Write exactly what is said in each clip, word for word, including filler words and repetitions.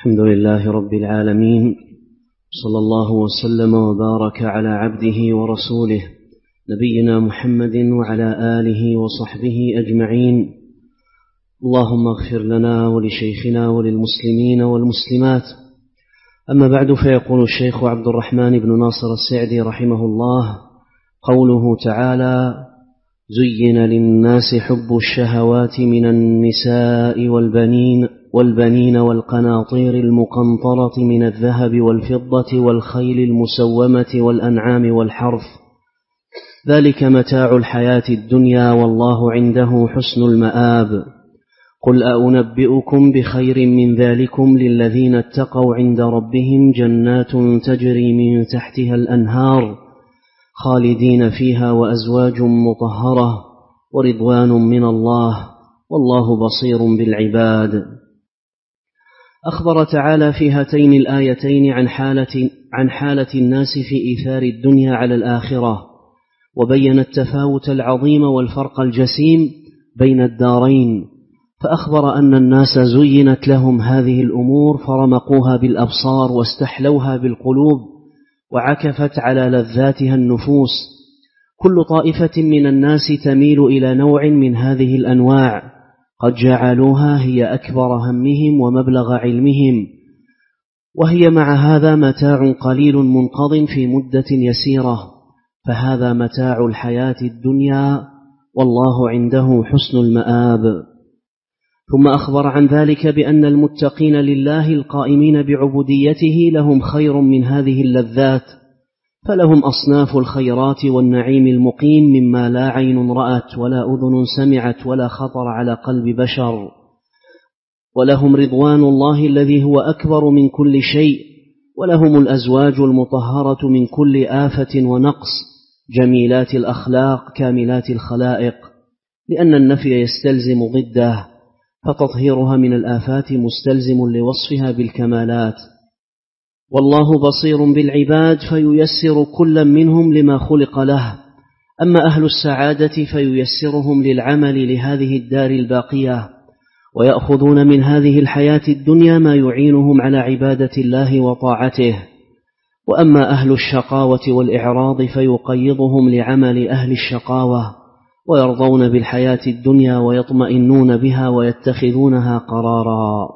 الحمد لله رب العالمين، صلى الله وسلم وبارك على عبده ورسوله نبينا محمد وعلى آله وصحبه أجمعين. اللهم اغفر لنا ولشيخنا وللمسلمين والمسلمات. أما بعد، فيقول الشيخ عبد الرحمن بن ناصر السعدي رحمه الله: قوله تعالى: زين للناس حب الشهوات من النساء والبنين والبنين والقناطير المقنطرة من الذهب والفضة والخيل المسومة والأنعام والحرث، ذلك متاع الحياة الدنيا والله عنده حسن المآب. قل أنبئكم بخير من ذلكم للذين اتقوا عند ربهم جنات تجري من تحتها الأنهار خالدين فيها وأزواج مطهرة ورضوان من الله والله بصير بالعباد. أخبر تعالى في هاتين الآيتين عن حالة, عن حالة الناس في إيثار الدنيا على الآخرة، وبين التفاوت العظيم والفرق الجسيم بين الدارين، فأخبر أن الناس زينت لهم هذه الأمور فرمقوها بالأبصار واستحلوها بالقلوب وعكفت على لذاتها النفوس. كل طائفة من الناس تميل إلى نوع من هذه الأنواع قد جعلوها هي أكبر همهم ومبلغ علمهم، وهي مع هذا متاع قليل منقض في مدة يسيرة، فهذا متاع الحياة الدنيا والله عنده حسن المآب. ثم أخبر عن ذلك بأن المتقين لله القائمين بعبوديته لهم خير من هذه اللذات، فلهم أصناف الخيرات والنعيم المقيم مما لا عين رأت ولا أذن سمعت ولا خطر على قلب بشر، ولهم رضوان الله الذي هو أكبر من كل شيء، ولهم الأزواج المطهرة من كل آفة ونقص جميلات الأخلاق كاملات الخلائق، لأن النفي يستلزم ضده، فتطهيرها من الآفات مستلزم لوصفها بالكمالات. والله بصير بالعباد فييسر كل منهم لما خلق له. أما أهل السعادة فييسرهم للعمل لهذه الدار الباقية، ويأخذون من هذه الحياة الدنيا ما يعينهم على عبادة الله وطاعته. وأما أهل الشقاوة والإعراض فيقيضهم لعمل أهل الشقاوة، ويرضون بالحياة الدنيا ويطمئنون بها ويتخذونها قرارا.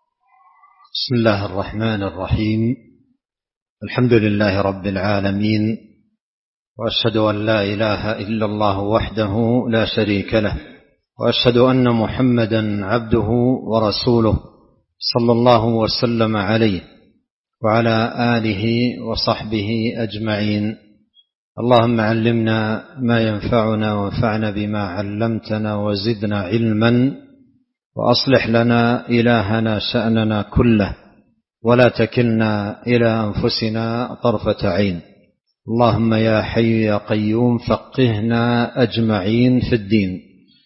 بسم الله الرحمن الرحيم. الحمد لله رب العالمين، وأشهد أن لا إله إلا الله وحده لا شريك له، وأشهد أن محمدا عبده ورسوله صلى الله وسلم عليه وعلى آله وصحبه أجمعين. اللهم علمنا ما ينفعنا وانفعنا بما علمتنا وزدنا علما، وأصلح لنا إلهنا شأننا كله، ولا تكلنا إلى أنفسنا طرفة عين. اللهم يا حي يا قيوم فقهنا أجمعين في الدين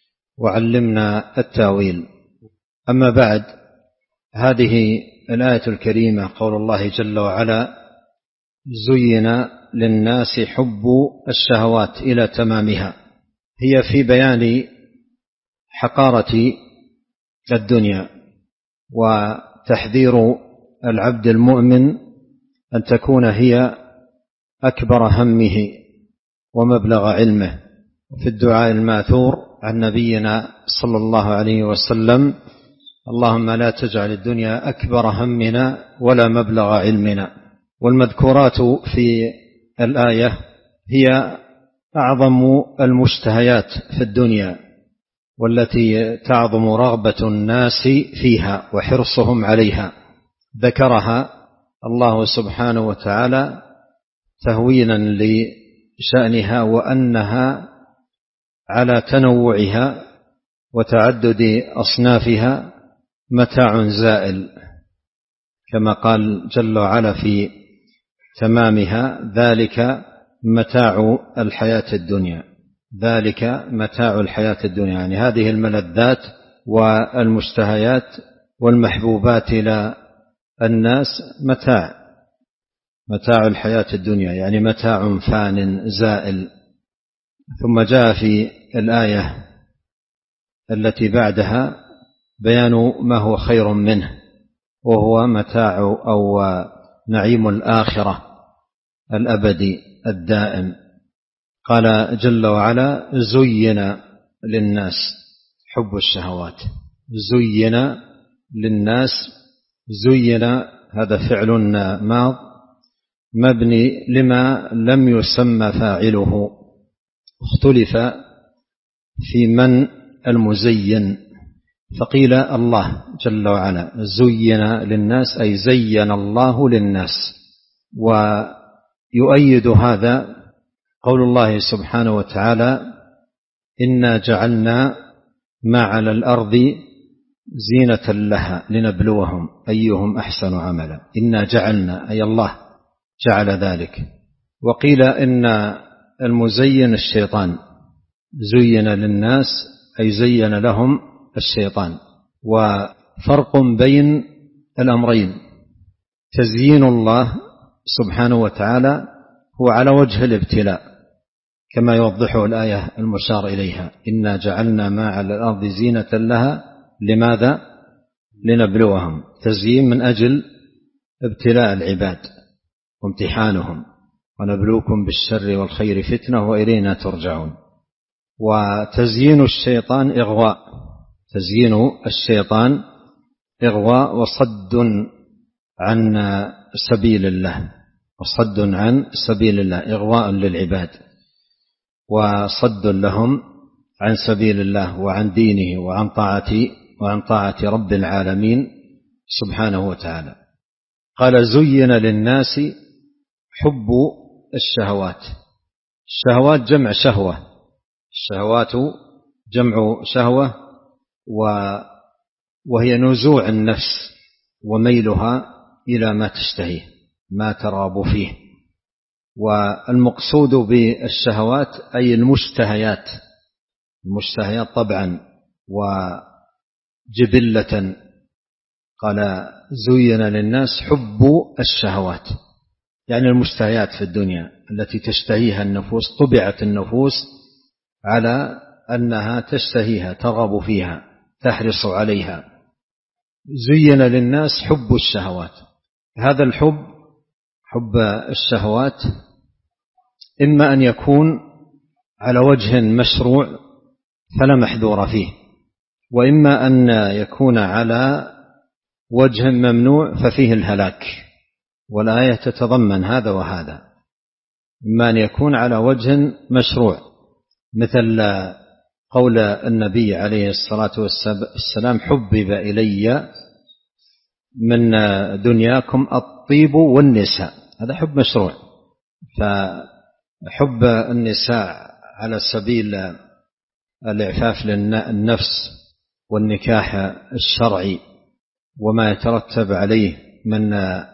وعلمنا التاويل. أما بعد، هذه الآية الكريمة قول الله جل وعلا: زين للناس حب الشهوات إلى تمامها، هي في بيان حقارة الدنيا وتحذير العبد المؤمن أن تكون هي أكبر همه ومبلغ علمه. في الدعاء الماثور عن نبينا صلى الله عليه وسلم: اللهم لا تجعل الدنيا أكبر همنا ولا مبلغ علمنا. والمذكورات في الآية هي أعظم المشتهيات في الدنيا، والتي تعظم رغبة الناس فيها وحرصهم عليها. ذكرها الله سبحانه وتعالى تهوينا لشأنها، وأنها على تنوعها وتعدد أصنافها متاع زائل، كما قال جل وعلا في تمامها: ذلك متاع الحياة الدنيا. ذلك متاع الحياة الدنيا، يعني هذه الملذات والمشتهيات والمحبوبات إلى الناس متاع متاع الحياة الدنيا، يعني متاع فان زائل. ثم جاء في الآية التي بعدها بيان ما هو خير منه، وهو متاع أو نعيم الآخرة الأبدي الدائم. قال جل وعلا: زين للناس حب الشهوات. زين للناس، زين هذا فعل ماض مبني لما لم يسمى فاعله، اختلف في من المزين، فقيل الله جل وعلا. زين للناس أي زين الله للناس. ويؤيد هذا قول الله سبحانه وتعالى: إنا جعلنا ما على الأرض زينة لها لنبلوهم أيهم أحسن عملا. إنا جعلنا أي الله جعل ذلك. وقيل إن المزين الشيطان، زين للناس أي زين لهم الشيطان. وفرق بين الأمرين: تزيين الله سبحانه وتعالى هو على وجه الابتلاء كما يوضحه الآية المشار إليها: إنا جعلنا ما على الأرض زينة لها. لماذا؟ لنبلوهم. تزيين من أجل ابتلاء العباد وامتحانهم، ونبلوكم بالشر والخير فتنة وإلينا ترجعون. وتزيين الشيطان إغواء، تزيين الشيطان إغواء وصد عن سبيل الله، وصد عن سبيل الله، إغواء للعباد وصد لهم عن سبيل الله وعن دينه وعن طاعة وعن طاعة رب العالمين سبحانه وتعالى. قال: زين للناس حب الشهوات. الشهوات جمع شهوة، الشهوات جمع شهوة، وهي نزوع النفس وميلها إلى ما تشتهيه، ما ترغب فيه. والمقصود بالشهوات أي المشتهيات، المشتهيات طبعا وجبلة. قال: زين للناس حب الشهوات، يعني المشتهيات في الدنيا التي تشتهيها النفوس، طبعت النفوس على أنها تشتهيها، ترغب فيها، تحرص عليها. زين للناس حب الشهوات. هذا الحب، حب الشهوات، إما أن يكون على وجه مشروع فلا محذور فيه، وإما أن يكون على وجه ممنوع ففيه الهلاك. والآية تتضمن هذا وهذا. إما أن يكون على وجه مشروع مثل قول النبي عليه الصلاة والسلام: حبب إلي من دنياكم الطيب والنساء. هذا حب مشروع. فحب النساء على سبيل الإعفاف للنفس والنكاح الشرعي وما يترتب عليه من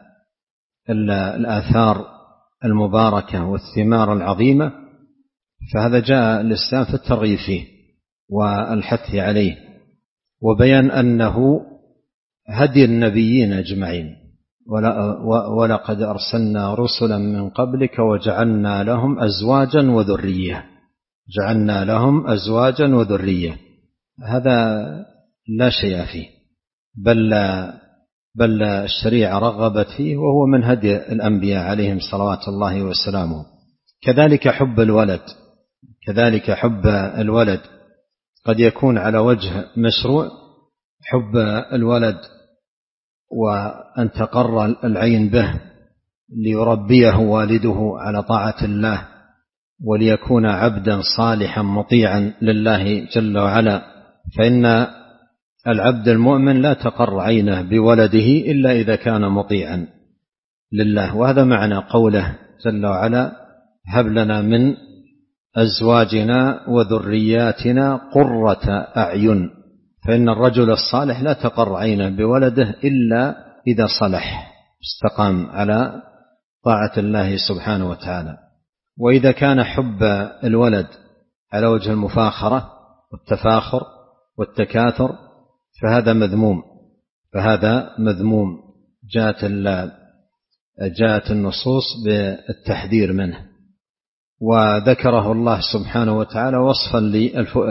الآثار المباركة والثمار العظيمة، فهذا جاء الإسلام في الترغيب فيه والحث عليه، وبيان أنه هدي النبيين أجمعين: ولقد أرسلنا رسلا من قبلك وجعلنا لهم أزواجا وذرية. جعلنا لهم أزواجا وذرية، هذا لا شيء فيه، بل بل الشريعة رغبت فيه، وهو من هدي الأنبياء عليهم صلوات الله وسلامه. كذلك حب الولد، كذلك حب الولد قد يكون على وجه مشروع، حب الولد وأن تقر العين به ليربيه والده على طاعة الله وليكون عبدا صالحا مطيعا لله جل وعلا. فإن العبد المؤمن لا تقر عينه بولده إلا إذا كان مطيعا لله. وهذا معنى قوله جل وعلا: هب لنا من أزواجنا وذرياتنا قرة أعين. فإن الرجل الصالح لا تقر عينه بولده إلا إذا صلح، استقام على طاعة الله سبحانه وتعالى. وإذا كان حب الولد على وجه المفاخرة والتفاخر والتكاثر فهذا مذموم، فهذا مذموم. جاءت جاءت النصوص بالتحذير منه، وذكره الله سبحانه وتعالى وصفا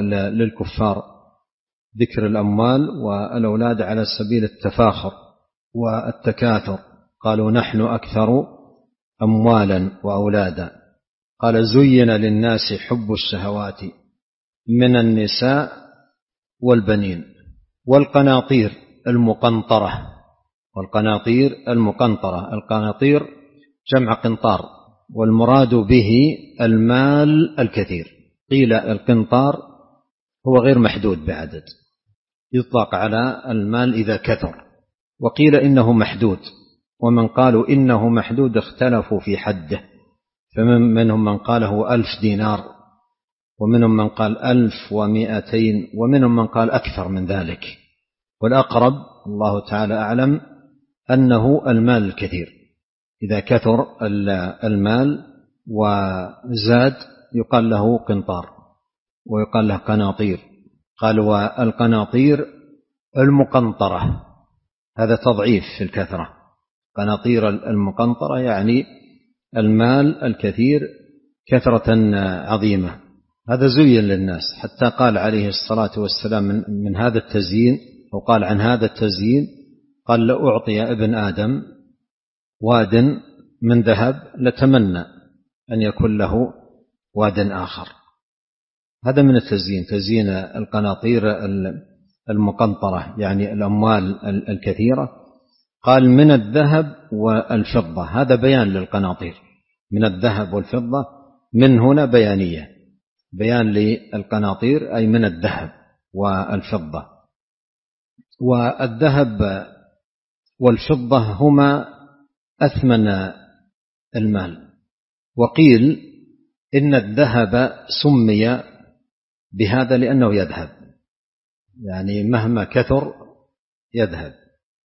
للكفار: ذكر الأموال والأولاد على سبيل التفاخر والتكاثر. قالوا نحن أكثر أموالا وأولادا. قال زين للناس حب الشهوات من النساء والبنين والقناطير المقنطرة. والقناطير المقنطرة، القناطير جمع قنطار، والمراد به المال الكثير. قيل القنطار هو غير محدود بعدد، يطلق على المال إذا كثر، وقيل إنه محدود، ومن قالوا إنه محدود اختلفوا في حده، فمنهم من قاله ألف دينار، ومنهم من قال ألف ومائتين، ومنهم من قال أكثر من ذلك، والأقرب الله تعالى أعلم أنه المال الكثير. إذا كثر المال وزاد يقال له قنطار ويقال له قناطير. قال والقناطير المقنطرة هذا تضعيف في الكثرة. قناطير المقنطرة يعني المال الكثير كثرة عظيمة. هذا زين للناس، حتى قال عليه الصلاة والسلام من, من هذا التزيين، أو قال عن هذا التزيين، قال لأعطي ابن آدم واد من ذهب لتمنى أن يكون له واد آخر. هذا من التزيين، تزيين القناطير المقنطرة يعني الأموال الكثيرة. قال من الذهب والفضة، هذا بيان للقناطير، من الذهب والفضة، من هنا بيانية، بيان للقناطير أي من الذهب والفضة. والذهب والفضة هما أثمن المال. وقيل إن الذهب سمي بهذا لأنه يذهب، يعني مهما كثر يذهب.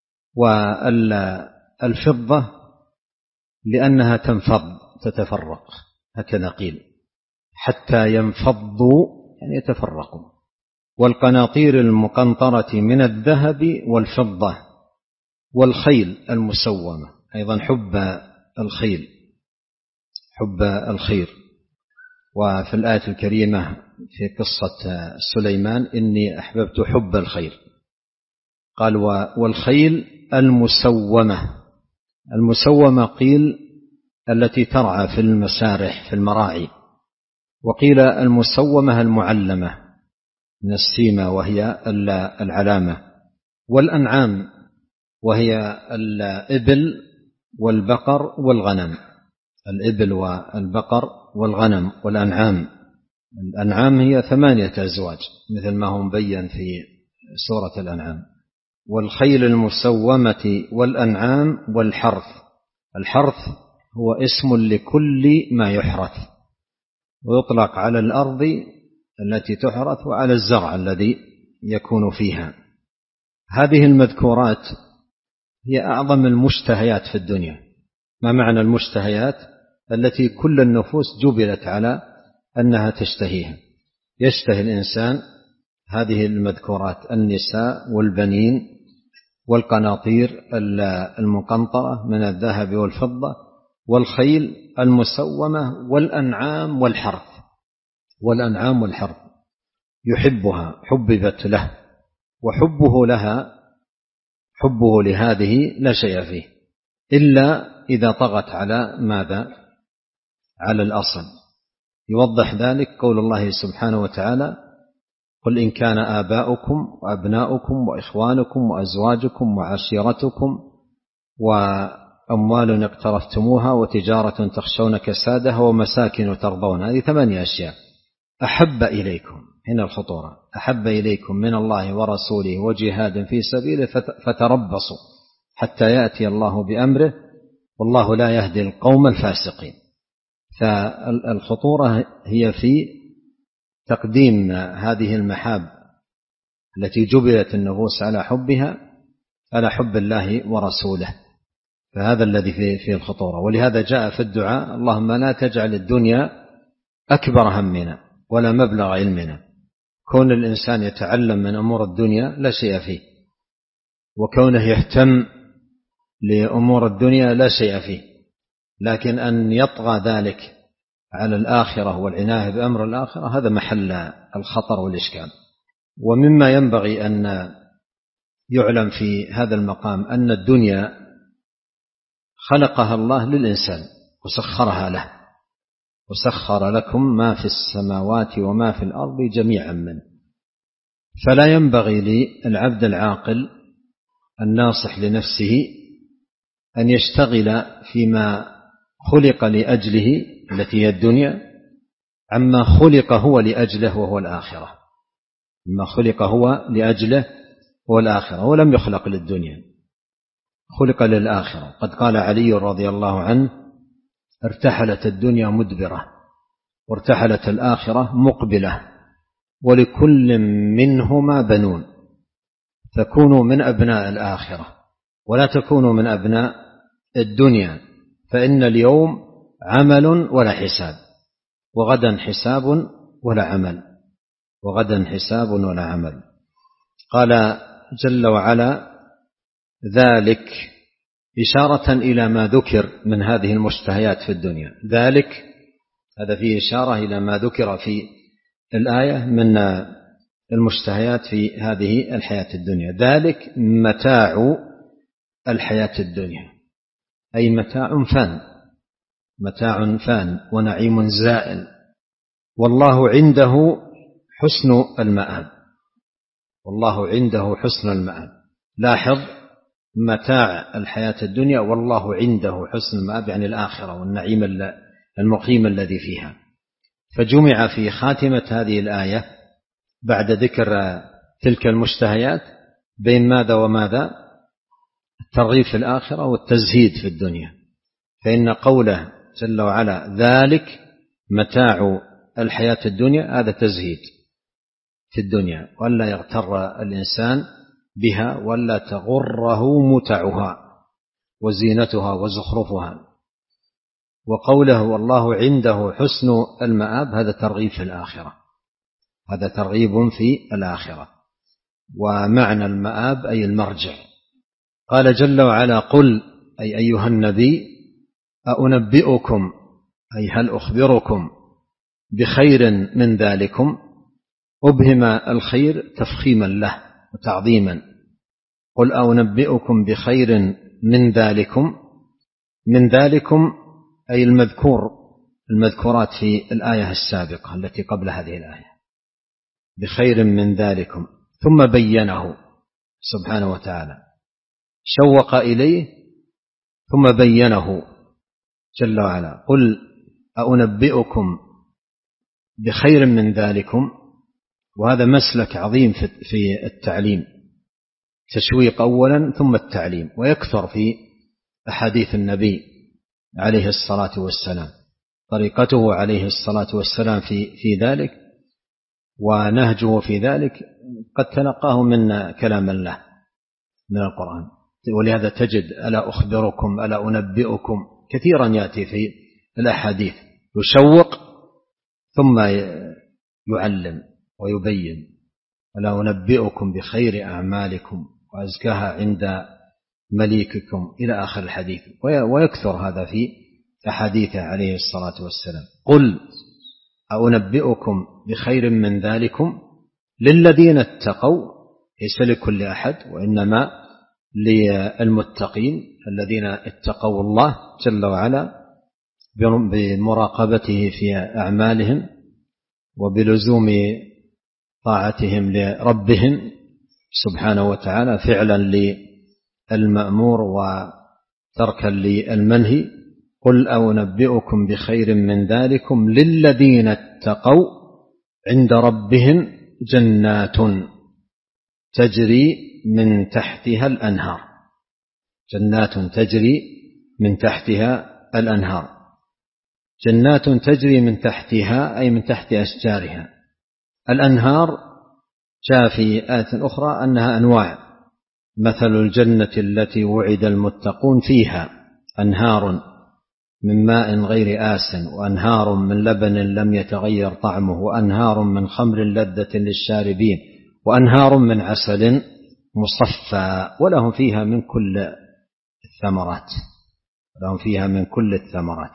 والفضة لأنها تنفض تتفرق، هكذا قيل، حتى ينفضوا يعني يتفرقوا. والقناطير المقنطرة من الذهب والفضة والخيل المسومة، أيضا حب الخيل، حب الخير. وفي الآية الكريمة في قصة سليمان إني أحببت حب الخير. قال والخيل المسومة، المسومة قيل التي ترعى في المسارح في المراعي، وقيل المسومة المعلمة من السيمة وهي العلامة. والأنعام وهي الإبل والبقر والغنم، الإبل والبقر والغنم والأنعام. الأنعام هي ثمانية أزواج مثل ما هو مبين في سورة الأنعام. والخيل المسومة والأنعام والحرث. الحرث هو اسم لكل ما يحرث، ويطلق على الأرض التي تحرث وعلى الزرع الذي يكون فيها. هذه المذكورات هي أعظم المشتهيات في الدنيا. ما معنى المشتهيات؟ التي كل النفوس جبلت على أنها تشتهيها. يشتهي الإنسان هذه المذكورات: النساء والبنين والقناطير المقنطرة من الذهب والفضة والخيل المسومة والأنعام والحرث. والأنعام والحرث يحبها، حببت له، وحبه لها، حبه لهذه لا شيء فيه إلا إذا طغت على ماذا؟ على الأصل. يوضح ذلك قول الله سبحانه وتعالى: قل إن كان آباؤكم وأبناؤكم وإخوانكم وأزواجكم وعشيرتكم وأموال اقترفتموها وتجارة تخشون كسادها ومساكن ترضون، هذه ثمانية أشياء أحب إليكم، هنا الخطورة، أحب إليكم من الله ورسوله وجهاد في سبيله فتربصوا حتى يأتي الله بأمره والله لا يهدي القوم الفاسقين. فالخطورة هي في تقديم هذه المحاب التي جبلت النفوس على حبها على حب الله ورسوله، فهذا الذي فيه الخطورة. ولهذا جاء في الدعاء: اللهم لا تجعل الدنيا أكبر همنا ولا مبلغ علمنا. كون الإنسان يتعلم من أمور الدنيا لا شيء فيه، وكونه يهتم لأمور الدنيا لا شيء فيه، لكن أن يطغى ذلك على الآخرة والعناية بأمر الآخرة هذا محل الخطر والإشكال. ومما ينبغي أن يعلم في هذا المقام أن الدنيا خلقها الله للإنسان وسخرها له، وسخر لكم ما في السماوات وما في الأرض جميعا منه، فلا ينبغي للعبد العاقل الناصح لنفسه أن يشتغل فيما خلق لأجله التي هي الدنيا عما خلق هو لأجله وهو الآخرة، ما خلق هو لأجله هو الآخرة، ولم يخلق للدنيا، خلق للآخرة. قد قال علي رضي الله عنه: ارتحلت الدنيا مدبرة وارتحلت الآخرة مقبلة، ولكل منهما بنون، فكونوا من أبناء الآخرة ولا تكونوا من أبناء الدنيا، فإن اليوم عمل ولا حساب، وغدا حساب ولا عمل، وغدا حساب ولا عمل. قال جل وعلا: ذلك إشارة إلى ما ذكر من هذه المشتهيات في الدنيا، ذلك هذا فيه إشارة إلى ما ذكر في الآية من المشتهيات في هذه الحياة الدنيا. ذلك متاع الحياة الدنيا، أي متاع فان، متاع فان ونعيم زائل، والله عنده حسن المآب، والله عنده حسن المآب. لاحظ: متاع الحياة الدنيا والله عنده حسن المآب، يعني الآخرة والنعيم المقيم الذي فيها. فجمع في خاتمة هذه الآية بعد ذكر تلك المشتهيات بين ماذا وماذا؟ الترغيب في الآخرة والتزهيد في الدنيا. فإن قوله جل وعلا ذلك متاع الحياة الدنيا هذا تزهيد في الدنيا، ولا يغتر الإنسان بها ولا تغره متعها وزينتها وزخرفها. وقوله والله عنده حسن المآب هذا ترغيب في الآخرة، هذا ترغيب في الآخرة. ومعنى المآب أي المرجع. قال جل وعلا: قل أي أيها النبي أنبئكم أي هل أخبركم بخير من ذلكم، أبهم الخير تفخيما له وتعظيما. قل أنبئكم بخير من ذلكم، من ذلكم أي المذكور، المذكورات في الآية السابقة التي قبل هذه الآية، بخير من ذلكم، ثم بينه سبحانه وتعالى، شوق إليه ثم بينه جل وعلا. قل أنبئكم بخير من ذلكم، وهذا مسلك عظيم في التعليم، تشويق أولا ثم التعليم، ويكثر في أحاديث النبي عليه الصلاة والسلام، طريقته عليه الصلاة والسلام في في ذلك ونهجه في ذلك قد تلقاه من كلام الله من القرآن. ولهذا تجد ألا أخبركم ألا أنبئكم كثيرا يأتي في الأحاديث، يشوق ثم يعلم ويبين. ألا أنبئكم بخير أعمالكم وأزكاها عند مليككم إلى آخر الحديث، ويكثر هذا في أحاديثه عليه الصلاة والسلام. قل أنبئكم بخير من ذلكم للذين اتقوا، ليس لكل أحد وإنما للمتقين الذين اتقوا الله جل وعلا بمراقبته في أعمالهم وبلزوم طاعتهم لربهم سبحانه وتعالى فعلا للمأمور وتركا للمنهي. قل أنبئكم بخير من ذلكم للذين اتقوا عند ربهم جنات تجري من تحتها الأنهار، جنات تجري من تحتها الأنهار، جنات تجري من تحتها أي من تحت أشجارها. الأنهار جاء في آية أخرى أنها أنواع، مثل الجنة التي وعد المتقون فيها أنهار من ماء غير آسن وأنهار من لبن لم يتغير طعمه وأنهار من خمر لذة للشاربين وأنهار من عسل مصفى ولهم فيها من كل الثمرات، لهم فيها من كل الثمرات.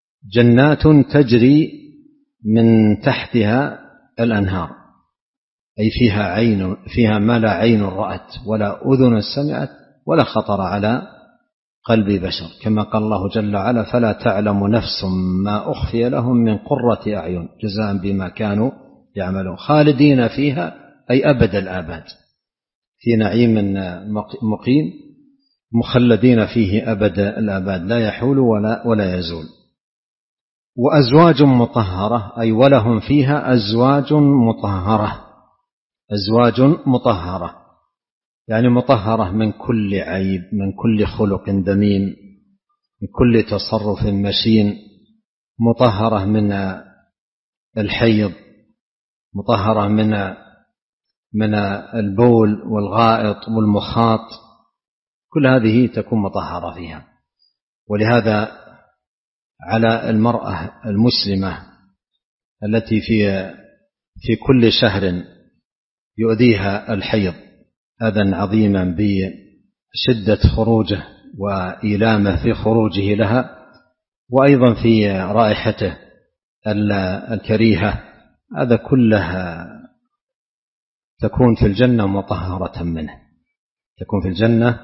جنات تجري من تحتها الأنهار، أي فيها عين، فيها ما لا عين رأت ولا أذن سمعت ولا خطر على قلب بشر، كما قال الله جل وعلا: فلا تعلم نفس ما أخفي لهم من قرة أعين جزاء بما كانوا يعملون، خالدين فيها أي أبد الآباد، في نعيم مقيم مخلدين فيه أبد الآباد لا يحول ولا, ولا يزول. وأزواج مطهرة أي ولهم فيها أزواج مطهرة، أزواج مطهرة يعني مطهرة من كل عيب، من كل خلق ذميم، من كل تصرف مشين، مطهرة من الحيض، مطهرة من من البول والغائط والمخاط، كل هذه تكون مطهرة فيها. ولهذا على المرأة المسلمة التي في في كل شهر يؤذيها الحيض أذى عظيما بشدة خروجه وإيلامه في خروجه لها، وأيضا في رائحته الكريهة، هذا كلها تكون في الجنة مطهرة منه، تكون في الجنة.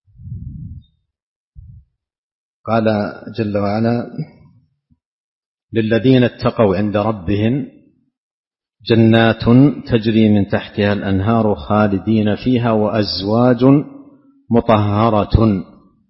قال جل وعلا: للذين اتقوا عند ربهم جنات تجري من تحتها الأنهار خالدين فيها وأزواج مطهرة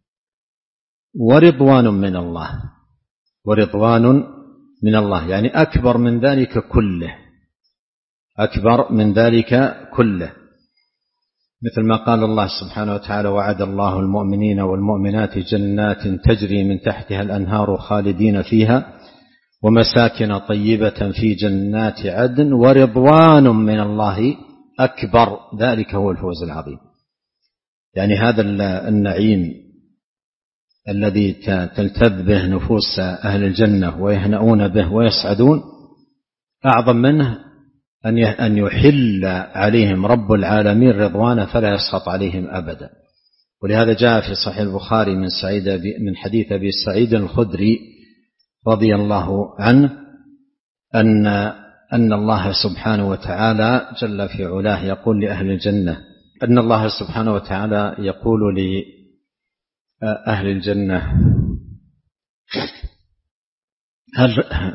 ورضوان من الله. ورضوان من الله يعني أكبر من ذلك كله، أكبر من ذلك كله، مثل ما قال الله سبحانه وتعالى: وعد الله المؤمنين والمؤمنات جنات تجري من تحتها الأنهار خالدين فيها ومساكن طيبة في جنات عدن ورضوان من الله أكبر، ذلك هو الفوز العظيم. يعني هذا النعيم الذي تلتذ به نفوس أهل الجنة ويهنؤون به ويسعدون، أعظم منه أن يحل عليهم رب العالمين رضوانه فلا يسخط عليهم أبدا. ولهذا جاء في صحيح البخاري من سعيد من حديث أبي سعيد الخدري رضي الله عنه أن أن الله سبحانه وتعالى جل في علاه يقول لأهل الجنة، أن الله سبحانه وتعالى يقول لأهل الجنة: هل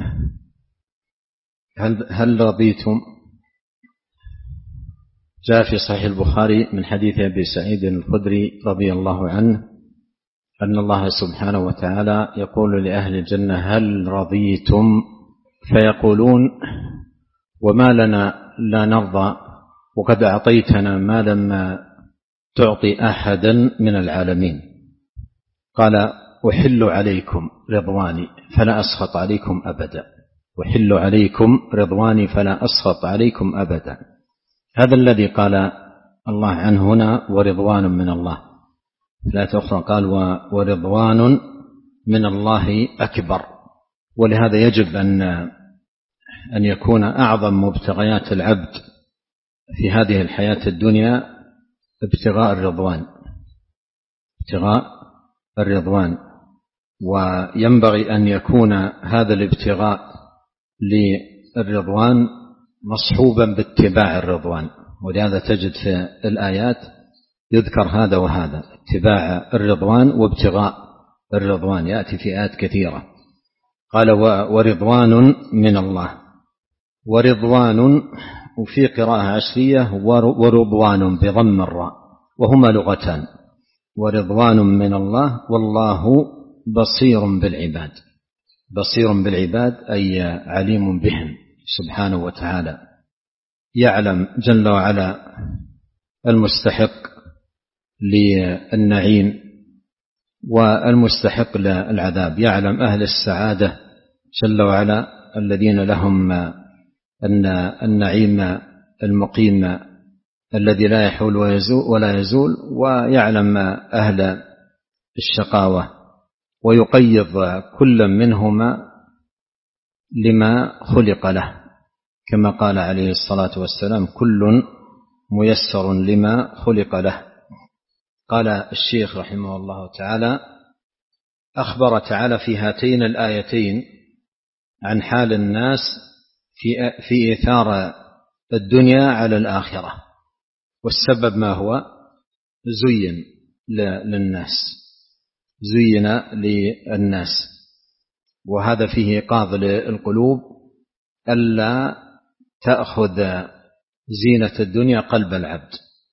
هل هل رضيتم؟ جاء في صحيح البخاري من حديث أبي سعيد الخدري رضي الله عنه أن الله سبحانه وتعالى يقول لأهل الجنة: هل رضيتم؟ فيقولون: وما لنا لا نرضى وقد أعطيتنا ما لم تعطي أحدا من العالمين. قال: أحل عليكم رضواني فلا أسخط عليكم أبدا، أحل عليكم رضواني فلا أسخط عليكم أبدا. هذا الذي قال الله عنه هنا ورضوان من الله. في الآية الأخرى قال: ورضوان من الله أكبر. ولهذا يجب أن أن يكون أعظم مبتغيات العبد في هذه الحياة الدنيا ابتغاء الرضوان، ابتغاء الرضوان. وينبغي أن يكون هذا الابتغاء للرضوان مصحوبا باتباع الرضوان. ولهذا تجد في الآيات يذكر هذا وهذا، اتباع الرضوان وابتغاء الرضوان، يأتي في آيات كثيرة. قال: ورضوان من الله. ورضوان وفي قراءة عشرية ورضوان بضم الراء، وهما لغتان. ورضوان من الله والله بصير بالعباد. بصير بالعباد أي عليم بهم سبحانه وتعالى، يعلم جل وعلا المستحق للنعيم والمستحق للعذاب، يعلم أهل السعادة جل وعلا الذين لهم أن النعيم المقيم الذي لا يحول ولا يزول، ويعلم أهل الشقاوة، ويقيض كل منهما لما خلق له، كما قال عليه الصلاة والسلام: كل ميسر لما خلق له. قال الشيخ رحمه الله تعالى: أخبر تعالى في هاتين الآيتين عن حال الناس في في إيثار الدنيا على الآخرة. والسبب ما هو؟ زين للناس زين للناس وهذا فيه إيقاظ للقلوب ألا تأخذ زينة الدنيا قلب العبد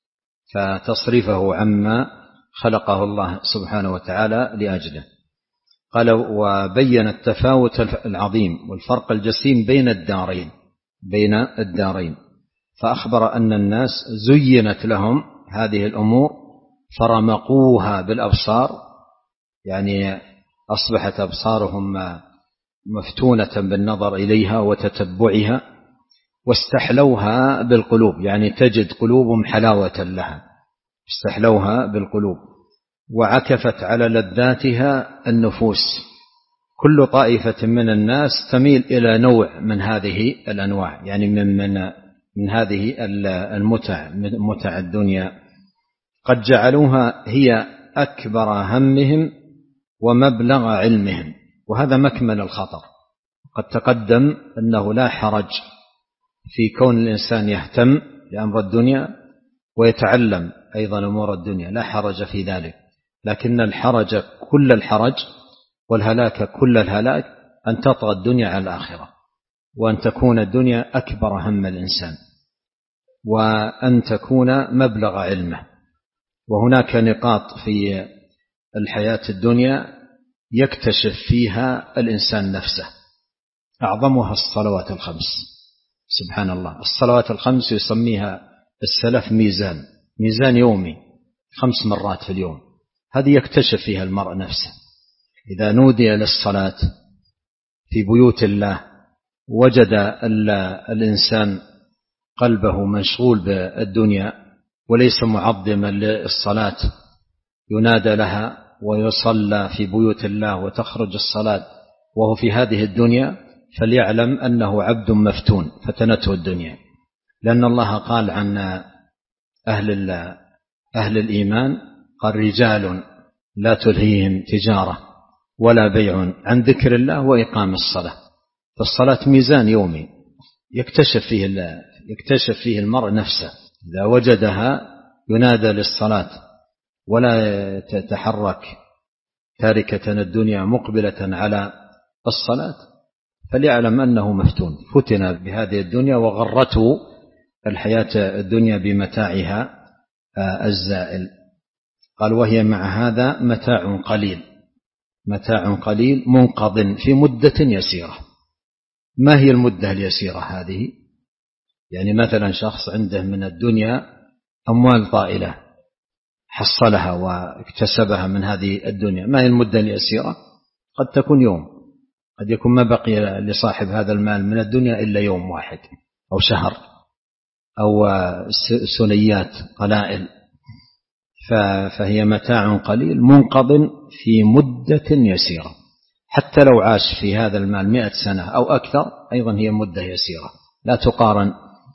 فتصرفه عما خلقه الله سبحانه وتعالى لأجله. قال وبين التفاوت العظيم والفرق الجسيم بين الدارين بين الدارين فأخبر أن الناس زينت لهم هذه الأمور فرمقوها بالأبصار، يعني أصبحت أبصارهم مفتونة بالنظر إليها وتتبعها، واستحلوها بالقلوب، يعني تجد قلوبهم حلاوة لها، استحلوها بالقلوب، وعكفت على لذاتها النفوس. كل طائفة من الناس تميل إلى نوع من هذه الأنواع، يعني من, من, من هذه المتع متع الدنيا، قد جعلوها هي أكبر همهم ومبلغ علمهم، وهذا مكمن الخطر. قد تقدم أنه لا حرج في كون الإنسان يهتم بأمر الدنيا ويتعلم أيضا أمور الدنيا، لا حرج في ذلك، لكن الحرج كل الحرج والهلاك كل الهلاك أن تطغى الدنيا على الآخرة، وأن تكون الدنيا أكبر هم الإنسان، وأن تكون مبلغ علمه. وهناك نقاط في الحياة الدنيا يكتشف فيها الإنسان نفسه، أعظمها الصلوات الخمس. سبحان الله، الصلوات الخمس يسميها السلف ميزان، ميزان يومي خمس مرات في اليوم، هذه يكتشف فيها المرء نفسه. إذا نودي للصلاة في بيوت الله وجد الإنسان قلبه مشغول بالدنيا وليس معظما للصلاة، ينادى لها ويصلى في بيوت الله وتخرج الصلاة وهو في هذه الدنيا، فليعلم أنه عبد مفتون فتنته الدنيا. لأن الله قال عن أهل, أهل الإيمان، قال رجال لا تلهيهم تجارة ولا بيع عن ذكر الله وإقام الصلاة. فالصلاة ميزان يومي يكتشف فيه, يكتشف فيه المرء نفسه، إذا وجدها ينادى للصلاة ولا تتحرك تاركة الدنيا مقبلة على الصلاة، فليعلم أنه مفتون، فتن بهذه الدنيا وغرته الحياة الدنيا بمتاعها الزائل. قال وهي مع هذا متاع قليل، متاع قليل منقض في مدة يسيرة. ما هي المدة اليسيرة هذه؟ يعني مثلا شخص عنده من الدنيا أموال طائلة حصلها واكتسبها من هذه الدنيا، ما هي المدة اليسيرة؟ قد تكون يوم، قد يكون ما بقي لصاحب هذا المال من الدنيا إلا يوم واحد أو شهر أو سنيات قلائل، فهي متاع قليل منقض في مدة يسيرة. حتى لو عاش في هذا المال مئة سنة أو أكثر أيضا هي مدة يسيرة، لا تقارن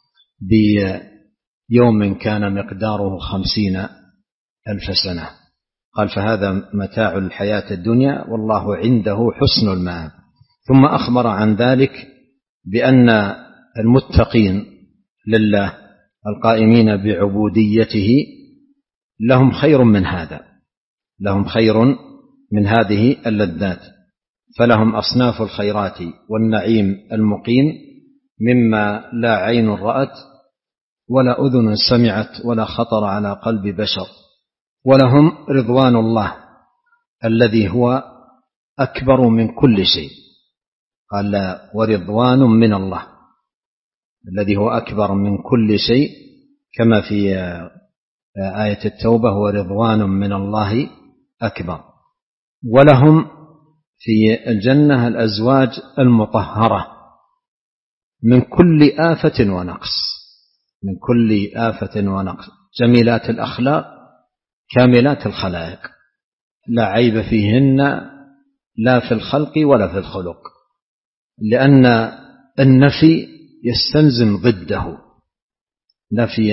بيوم كان مقداره خمسين ألف سنة. قال فهذا متاع الحياة الدنيا والله عنده حسن المآب. ثم أخبر عن ذلك بأن المتقين لله القائمين بعبوديته لهم خير من هذا، لهم خير من هذه اللذات، فلهم أصناف الخيرات والنعيم المقيم مما لا عين رأت ولا أذن سمعت ولا خطر على قلب بشر، ولهم رضوان الله الذي هو أكبر من كل شيء. قال ورضوان من الله الذي هو أكبر من كل شيء، كما في آية التوبة ورضوان من الله أكبر. ولهم في الجنة الأزواج المطهرة من كل آفة ونقص، من كل آفة ونقص، جميلات الأخلاق كاملات الخلائق، لا عيب فيهن لا في الخلق ولا في الخلق، لأن النفي يستلزم ضده، نفي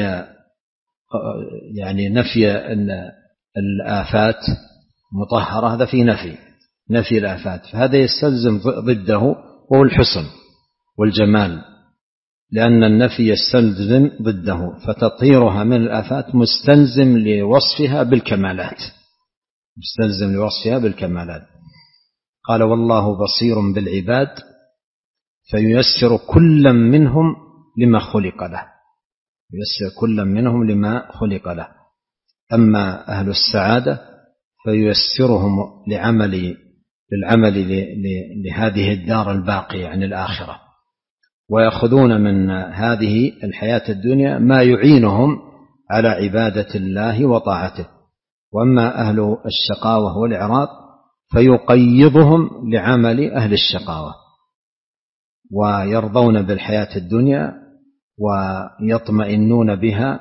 يعني نفي أن الآفات مطهرة، هذا في نفي نفي الآفات، فهذا يستلزم ضده وهو الحسن والجمال. لأن النفي يستلزم ضده، فتطهيرها من الآفات مستلزم لوصفها بالكمالات، مستلزم لوصفها بالكمالات. قال والله بصير بالعباد فييسر كل منهم لما خلق له، ييسر كل منهم لما خلق له. أما أهل السعادة فييسرهم لعمل للعمل لهذه الدار الباقية عن الآخرة، ويأخذون من هذه الحياة الدنيا ما يعينهم على عبادة الله وطاعته. وأما أهل الشقاوة والإعراض فيقيضهم لعمل أهل الشقاوة، ويرضون بالحياة الدنيا ويطمئنون بها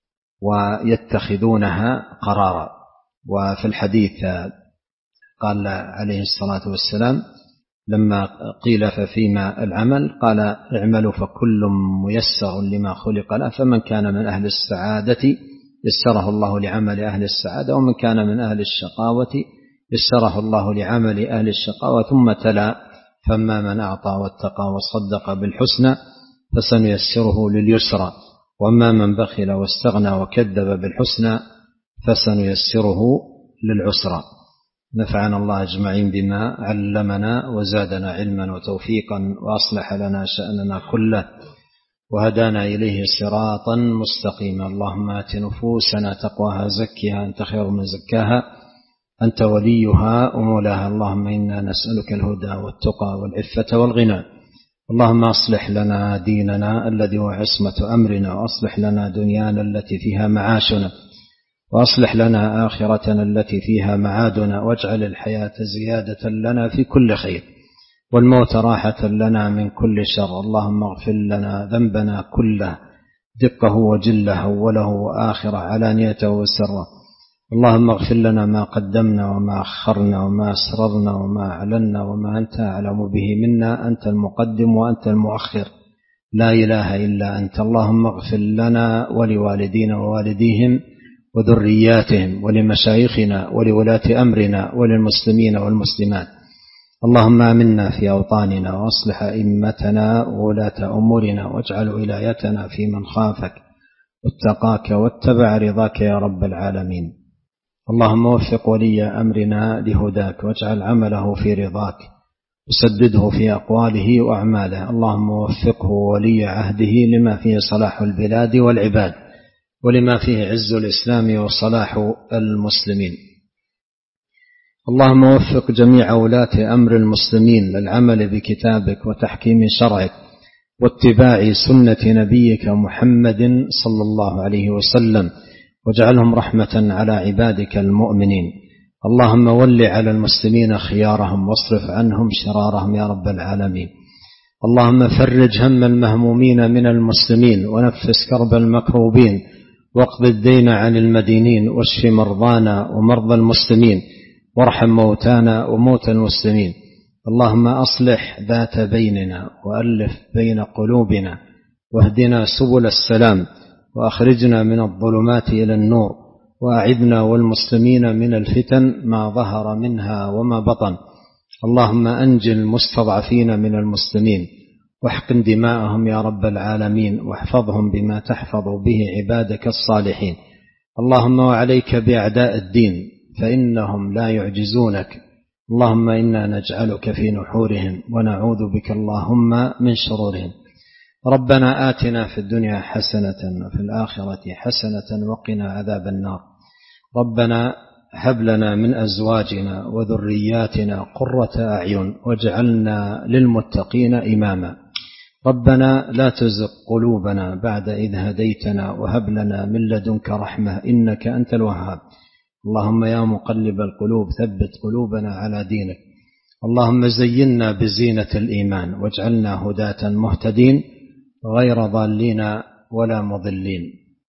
ويتخذونها قرارا. وفي الحديث قال عليه الصلاة والسلام لما قيل ففيما العمل قال اعملوا فكل ميسر لما خلق له، فمن كان من أهل السعادة يسره الله لعمل أهل السعادة، ومن كان من أهل الشقاوة يسره الله لعمل أهل الشقاوة. ثم تلا فما من أعطى واتقى وصدق بالحسنى فسنيسره لليسرى، وما من بخل واستغنى وكذب بالحسنى فسنيسره للعسرى. نفعنا الله أجمعين بما علمنا وزادنا علما وتوفيقا، وأصلح لنا شأننا كله، وهدانا إليه صراطا مستقيما. اللهم آت نفوسنا تقواها زكها أنت خير من زكاها أنت وليها ومولاها. اللهم إنا نسألك الهدى والتقى والعفة والغنى. اللهم أصلح لنا ديننا الذي هو عصمة أمرنا، وأصلح لنا دنيانا التي فيها معاشنا، وأصلح لنا آخرتنا التي فيها معادنا، واجعل الحياة زيادة لنا في كل خير، والموت راحة لنا من كل شر. اللهم اغفر لنا ذنبنا كله دقه وجله أوله وآخره علانيته وسره. اللهم اغفر لنا ما قدمنا وما أخرنا وما أسررنا وما أعلنا وما أنت أعلم به منا، أنت المقدم وأنت المؤخر، لا إله إلا أنت. اللهم اغفر لنا ولوالدينا ووالديهم وذرياتهم ولمشايخنا ولولاة أمرنا وللمسلمين والمسلمات. اللهم آمنا في أوطاننا وأصلح أئمتنا وولاة أمورنا، واجعل ولايتنا في من خافك واتقاك واتبع رضاك يا رب العالمين. اللهم وفق ولي أمرنا لهداك، واجعل عمله في رضاك، وسدده في أقواله وأعماله. اللهم وفقه ولي عهده لما فيه صلاح البلاد والعباد، ولما فيه عز الإسلام وصلاح المسلمين. اللهم وفق جميع ولاة أمر المسلمين للعمل بكتابك وتحكيم شرعك واتباع سنة نبيك محمد صلى الله عليه وسلم، واجعلهم رحمة على عبادك المؤمنين. اللهم ول على المسلمين خيارهم واصرف عنهم شرارهم يا رب العالمين. اللهم فرج هم المهمومين من المسلمين، ونفس كرب المكروبين، واقض الدين عن المدينين، واشف مرضانا ومرضى المسلمين، وارحم موتانا وموتى المسلمين. اللهم أصلح ذات بيننا وألف بين قلوبنا، واهدنا سبل السلام، وأخرجنا من الظلمات إلى النور، وأعذنا والمسلمين من الفتن ما ظهر منها وما بطن. اللهم أنج المستضعفين من المسلمين، واحقن دماءهم يا رب العالمين، واحفظهم بما تحفظ به عبادك الصالحين. اللهم وعليك بأعداء الدين فإنهم لا يعجزونك. اللهم إنا نجعلك في نحورهم ونعوذ بك اللهم من شرورهم. ربنا آتنا في الدنيا حسنة وفي الآخرة حسنة وقنا عذاب النار. ربنا هب لنا من أزواجنا وذرياتنا قرة أعين واجعلنا للمتقين إماما. ربنا لا تزغ قلوبنا بعد إذ هديتنا وهب لنا من لدنك رحمة إنك أنت الوهاب. اللهم يا مقلب القلوب ثبت قلوبنا على دينك. اللهم زينا بزينة الإيمان واجعلنا هداة مهتدين غير ضالين ولا مضلين.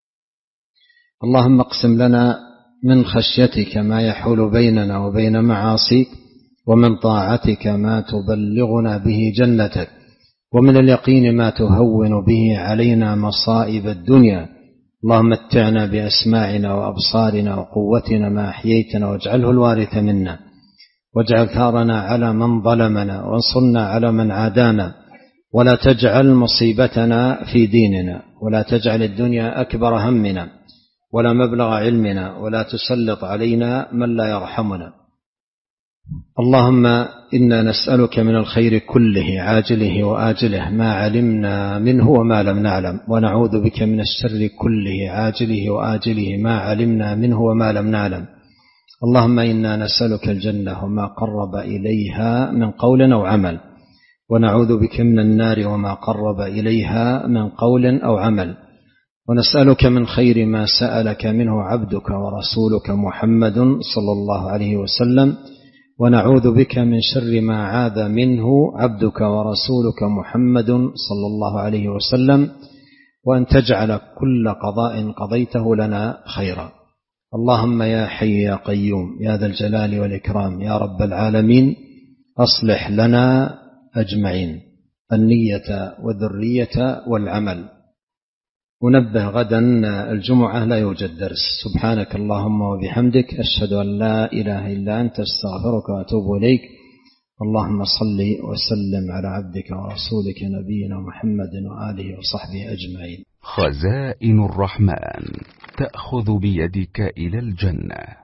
اللهم اقسم لنا من خشيتك ما يحول بيننا وبين معاصيك، ومن طاعتك ما تبلغنا به جنتك، ومن اليقين ما تهون به علينا مصائب الدنيا. اللهم متعنا بأسماعنا وأبصارنا وقوتنا ما أحييتنا، واجعله الوارث منا، واجعل ثارنا على من ظلمنا، وانصرنا على من عادانا، ولا تجعل مصيبتنا في ديننا، ولا تجعل الدنيا أكبر همنا ولا مبلغ علمنا، ولا تسلط علينا من لا يرحمنا. اللهم إنا نسألك من الخير كله عاجله وآجله ما علمنا منه وما لم نعلم، ونعوذ بك من الشر كله عاجله وآجله ما علمنا منه وما لم نعلم. اللهم إنا نسألك الجنة وما قرب إليها من قول أو عمل، ونعوذ بك من النار وما قرب إليها من قول أو عمل، ونسألك من خير ما سألك منه عبدك ورسولك محمد صلى الله عليه وسلم، ونعوذ بك من شر ما عاذ منه عبدك ورسولك محمد صلى الله عليه وسلم، وأن تجعل كل قضاء قضيته لنا خيرا. اللهم يا حي يا قيوم يا ذا الجلال والإكرام يا رب العالمين، أصلح لنا أجمعين النية والذرية والعمل. ونبه غدا الجمعة لا يوجد درس. سبحانك اللهم وبحمدك، أشهد أن لا إله إلا أنت، استغفرك وأتوب إليك. اللهم صل وسلم على عبدك ورسولك نبينا محمد وآله وصحبه أجمعين. خزائن الرحمن تأخذ بيدك إلى الجنة.